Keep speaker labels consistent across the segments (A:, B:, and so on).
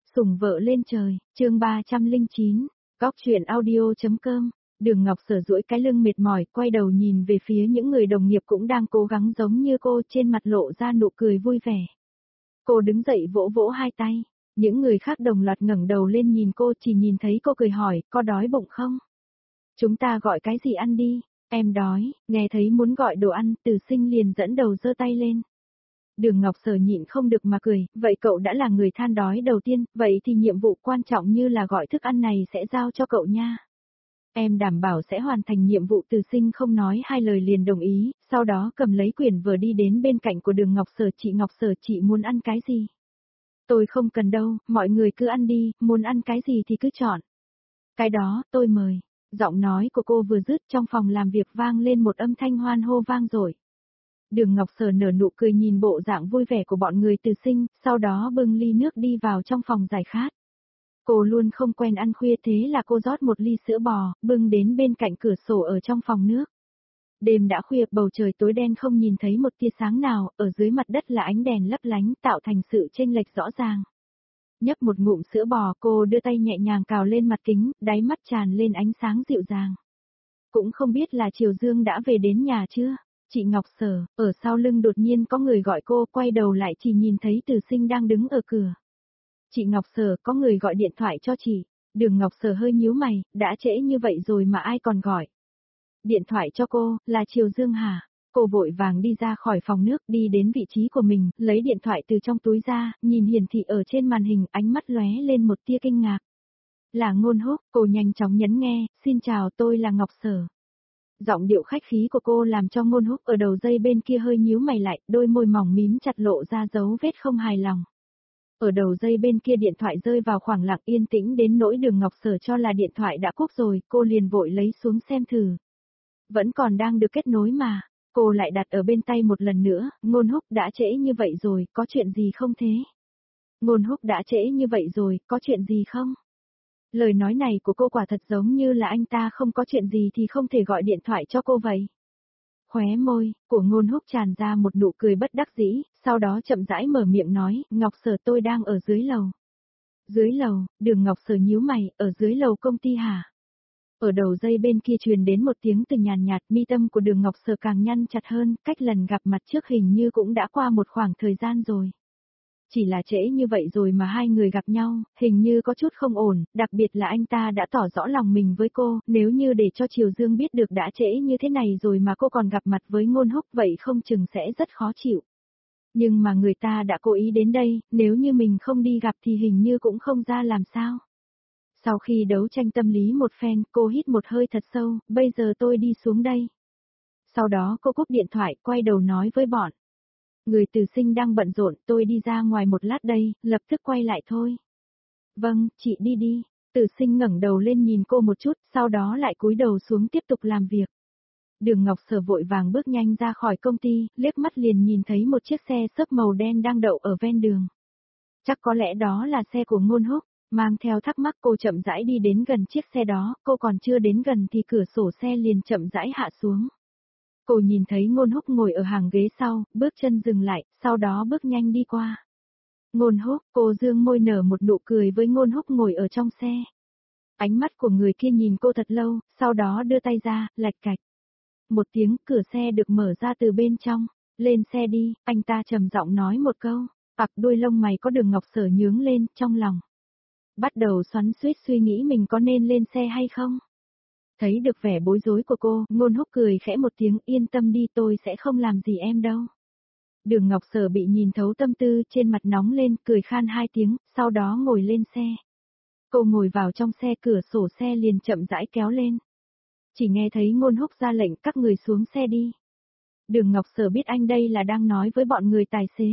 A: Sủng vợ lên trời, chương 309, góc truyện audio.com. Đường Ngọc Sở duỗi cái lưng mệt mỏi, quay đầu nhìn về phía những người đồng nghiệp cũng đang cố gắng giống như cô, trên mặt lộ ra nụ cười vui vẻ. Cô đứng dậy vỗ vỗ hai tay, những người khác đồng loạt ngẩng đầu lên nhìn cô, chỉ nhìn thấy cô cười hỏi, có đói bụng không? Chúng ta gọi cái gì ăn đi, em đói, nghe thấy muốn gọi đồ ăn, Từ Sinh liền dẫn đầu giơ tay lên. Đường Ngọc Sở nhịn không được mà cười, vậy cậu đã là người than đói đầu tiên, vậy thì nhiệm vụ quan trọng như là gọi thức ăn này sẽ giao cho cậu nha. Em đảm bảo sẽ hoàn thành nhiệm vụ. Từ Sinh không nói hai lời liền đồng ý, sau đó cầm lấy quyển vở đi đến bên cạnh của Đường Ngọc Sở. Chị Ngọc Sở, chị muốn ăn cái gì? Tôi không cần đâu, mọi người cứ ăn đi, muốn ăn cái gì thì cứ chọn. Cái đó, tôi mời. Giọng nói của cô vừa dứt, trong phòng làm việc vang lên một âm thanh hoan hô vang dội. Đường Ngọc Sở nở nụ cười nhìn bộ dạng vui vẻ của bọn người Từ Sinh, sau đó bưng ly nước đi vào trong phòng giải khát. Cô luôn không quen ăn khuya, thế là cô rót một ly sữa bò, bưng đến bên cạnh cửa sổ ở trong phòng nước. Đêm đã khuya, bầu trời tối đen không nhìn thấy một tia sáng nào, ở dưới mặt đất là ánh đèn lấp lánh tạo thành sự chênh lệch rõ ràng. Nhấp một ngụm sữa bò, cô đưa tay nhẹ nhàng cào lên mặt kính, đáy mắt tràn lên ánh sáng dịu dàng. Cũng không biết là Triều Dương đã về đến nhà chưa? Chị Ngọc Sở, ở sau lưng đột nhiên có người gọi cô, quay đầu lại chỉ nhìn thấy Từ Sinh đang đứng ở cửa. Chị Ngọc Sở, có người gọi điện thoại cho chị. Đường Ngọc Sở hơi nhíu mày, đã trễ như vậy rồi mà ai còn gọi. Điện thoại cho cô, là Triều Dương hả? Cô vội vàng đi ra khỏi phòng nước, đi đến vị trí của mình, lấy điện thoại từ trong túi ra, nhìn hiển thị ở trên màn hình, ánh mắt lóe lên một tia kinh ngạc. Là Ngôn Húc, cô nhanh chóng nhấn nghe, xin chào, tôi là Ngọc Sở. Giọng điệu khách khí của cô làm cho Ngôn Húc ở đầu dây bên kia hơi nhíu mày lại, đôi môi mỏng mím chặt lộ ra dấu vết không hài lòng. Ở đầu dây bên kia điện thoại rơi vào khoảng lặng yên tĩnh đến nỗi Đường Ngọc Sở cho là điện thoại đã cúp rồi, cô liền vội lấy xuống xem thử. Vẫn còn đang được kết nối mà, cô lại đặt ở bên tay một lần nữa, Ngôn Húc đã trễ như vậy rồi, có chuyện gì không thế? Ngôn Húc đã trễ như vậy rồi, có chuyện gì không? Lời nói này của cô quả thật giống như là anh ta không có chuyện gì thì không thể gọi điện thoại cho cô vậy. Khóe môi của Ngôn Húc tràn ra một nụ cười bất đắc dĩ, sau đó chậm rãi mở miệng nói, Ngọc Sở, tôi đang ở dưới lầu. Dưới lầu? Đường Ngọc Sở nhíu mày, ở dưới lầu công ty hả? Ở đầu dây bên kia truyền đến một tiếng từ nhàn nhạt, mi tâm của Đường Ngọc Sở càng nhăn chặt hơn, cách lần gặp mặt trước hình như cũng đã qua một khoảng thời gian rồi. Chỉ là trễ như vậy rồi mà hai người gặp nhau, hình như có chút không ổn, đặc biệt là anh ta đã tỏ rõ lòng mình với cô, nếu như để cho Triều Dương biết được đã trễ như thế này rồi mà cô còn gặp mặt với Ngôn Húc vậy không chừng sẽ rất khó chịu. Nhưng mà người ta đã cố ý đến đây, nếu như mình không đi gặp thì hình như cũng không ra làm sao. Sau khi đấu tranh tâm lý một phen, cô hít một hơi thật sâu, bây giờ tôi đi xuống đây. Sau đó cô cúp điện thoại, quay đầu nói với bọn. Người Từ Sinh đang bận rộn, tôi đi ra ngoài một lát đây, lập tức quay lại thôi. Vâng, chị đi đi. Từ Sinh ngẩng đầu lên nhìn cô một chút, sau đó lại cúi đầu xuống tiếp tục làm việc. Đường Ngọc Sở vội vàng bước nhanh ra khỏi công ty, liếc mắt liền nhìn thấy một chiếc xe xốp màu đen đang đậu ở ven đường. Chắc có lẽ đó là xe của Ngôn Húc, mang theo thắc mắc cô chậm rãi đi đến gần chiếc xe đó, cô còn chưa đến gần thì cửa sổ xe liền chậm rãi hạ xuống. Cô nhìn thấy Ngôn Húc ngồi ở hàng ghế sau, bước chân dừng lại, sau đó bước nhanh đi qua. Ngôn Húc, cô dương môi nở một nụ cười với Ngôn Húc ngồi ở trong xe. Ánh mắt của người kia nhìn cô thật lâu, sau đó đưa tay ra, lạch cạch. Một tiếng, cửa xe được mở ra từ bên trong. Lên xe đi, anh ta trầm giọng nói một câu. Đuôi lông mày có Đường Ngọc Sở nhướng lên, trong lòng. Bắt đầu xoắn xuýt suy nghĩ mình có nên lên xe hay không. Thấy được vẻ bối rối của cô, Ngôn Húc cười khẽ một tiếng, yên tâm đi, tôi sẽ không làm gì em đâu. Đường Ngọc Sở bị nhìn thấu tâm tư, trên mặt nóng lên, cười khan hai tiếng, sau đó ngồi lên xe. Cô ngồi vào trong xe, cửa sổ xe liền chậm rãi kéo lên. Chỉ nghe thấy Ngôn Húc ra lệnh các người xuống xe đi. Đường Ngọc Sở biết anh đây là đang nói với bọn người tài xế.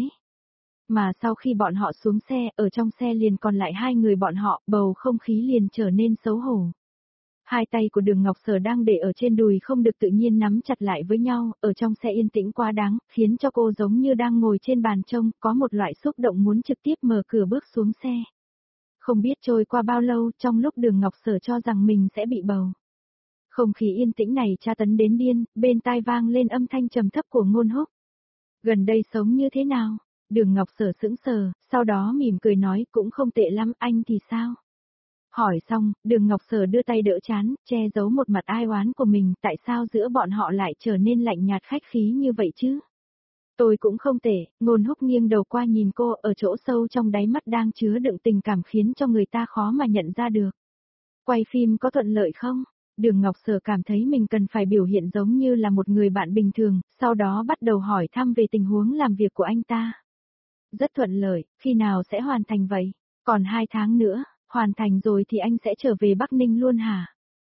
A: Mà sau khi bọn họ xuống xe, ở trong xe liền còn lại hai người bọn họ, bầu không khí liền trở nên xấu hổ. Hai tay của Đường Ngọc Sở đang để ở trên đùi không được tự nhiên nắm chặt lại với nhau, ở trong xe yên tĩnh quá đáng, khiến cho cô giống như đang ngồi trên bàn trông, có một loại xúc động muốn trực tiếp mở cửa bước xuống xe. Không biết trôi qua bao lâu, trong lúc Đường Ngọc Sở cho rằng mình sẽ bị bầu. Không khí yên tĩnh này tra tấn đến điên, bên tai vang lên âm thanh trầm thấp của Ngôn Húc. Gần đây sống như thế nào? Đường Ngọc Sở sững sờ, sau đó mỉm cười nói cũng không tệ lắm, anh thì sao? Hỏi xong, Đường Ngọc Sở đưa tay đỡ chán, che giấu một mặt ai oán của mình, tại sao giữa bọn họ lại trở nên lạnh nhạt khách khí như vậy chứ? Tôi cũng không tệ, Ngôn Húc nghiêng đầu qua nhìn cô, ở chỗ sâu trong đáy mắt đang chứa đựng tình cảm khiến cho người ta khó mà nhận ra được. Quay phim có thuận lợi không? Đường Ngọc Sở cảm thấy mình cần phải biểu hiện giống như là một người bạn bình thường, sau đó bắt đầu hỏi thăm về tình huống làm việc của anh ta. Rất thuận lợi, khi nào sẽ hoàn thành vậy? Còn 2 tháng nữa, hoàn thành rồi thì anh sẽ trở về Bắc Ninh luôn hả?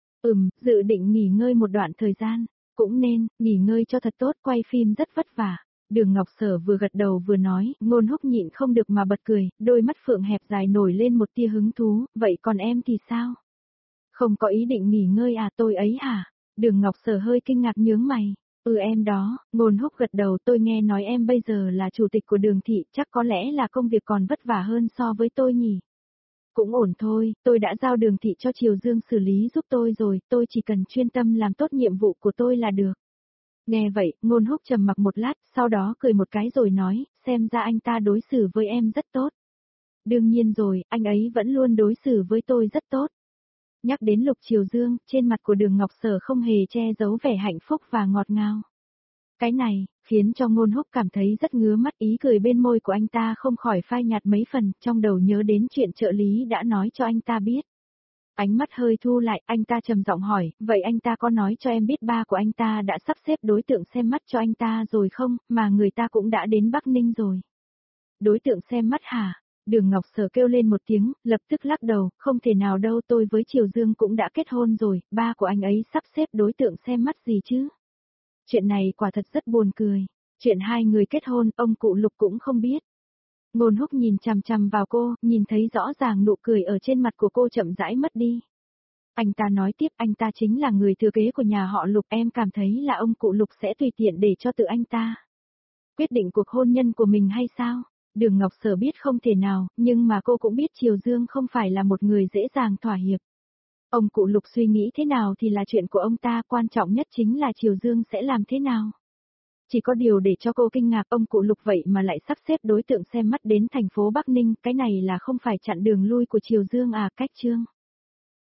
A: Dự định nghỉ ngơi một đoạn thời gian. Cũng nên, nghỉ ngơi cho thật tốt, quay phim rất vất vả. Đường Ngọc Sở vừa gật đầu vừa nói, Ngôn Húc nhịn không được mà bật cười, đôi mắt phượng hẹp dài nổi lên một tia hứng thú, vậy còn em thì sao? Không có ý định nghỉ ngơi à, tôi ấy hả? Đường Ngọc Sở hơi kinh ngạc nhướng mày. Em đó, Ngôn Húc gật đầu, tôi nghe nói em bây giờ là chủ tịch của Đường thị, chắc có lẽ là công việc còn vất vả hơn so với tôi nhỉ? Cũng ổn thôi, tôi đã giao Đường thị cho Triều Dương xử lý giúp tôi rồi, tôi chỉ cần chuyên tâm làm tốt nhiệm vụ của tôi là được. Nghe vậy, Ngôn Húc trầm mặc một lát, sau đó cười một cái rồi nói, xem ra anh ta đối xử với em rất tốt. Đương nhiên rồi, anh ấy vẫn luôn đối xử với tôi rất tốt. Nhắc đến Lục Triều Dương, trên mặt của Đường Ngọc Sở không hề che giấu vẻ hạnh phúc và ngọt ngào. Cái này, khiến cho Ngôn Húc cảm thấy rất ngứa mắt, ý cười bên môi của anh ta không khỏi phai nhạt mấy phần, trong đầu nhớ đến chuyện trợ lý đã nói cho anh ta biết. Ánh mắt hơi thu lại, anh ta trầm giọng hỏi, vậy anh ta có nói cho em biết ba của anh ta đã sắp xếp đối tượng xem mắt cho anh ta rồi không, mà người ta cũng đã đến Bắc Ninh rồi. Đối tượng xem mắt hả? Đường Ngọc Sở kêu lên một tiếng, lập tức lắc đầu, không thể nào đâu, tôi với Triều Dương cũng đã kết hôn rồi, ba của anh ấy sắp xếp đối tượng xem mắt gì chứ? Chuyện này quả thật rất buồn cười. Chuyện hai người kết hôn, ông cụ Lục cũng không biết. Ngôn Húc nhìn chằm chằm vào cô, nhìn thấy rõ ràng nụ cười ở trên mặt của cô chậm rãi mất đi. Anh ta nói tiếp, anh ta chính là người thừa kế của nhà họ Lục, em cảm thấy là ông cụ Lục sẽ tùy tiện để cho tự anh ta quyết định cuộc hôn nhân của mình hay sao? Đường Ngọc Sở biết không thể nào, nhưng mà cô cũng biết Triều Dương không phải là một người dễ dàng thỏa hiệp. Ông cụ Lục suy nghĩ thế nào thì là chuyện của ông ta, quan trọng nhất chính là Triều Dương sẽ làm thế nào. Chỉ có điều để cho cô kinh ngạc, ông cụ Lục vậy mà lại sắp xếp đối tượng xem mắt đến thành phố Bắc Ninh, cái này là không phải chặn đường lui của Triều Dương à, cách chương.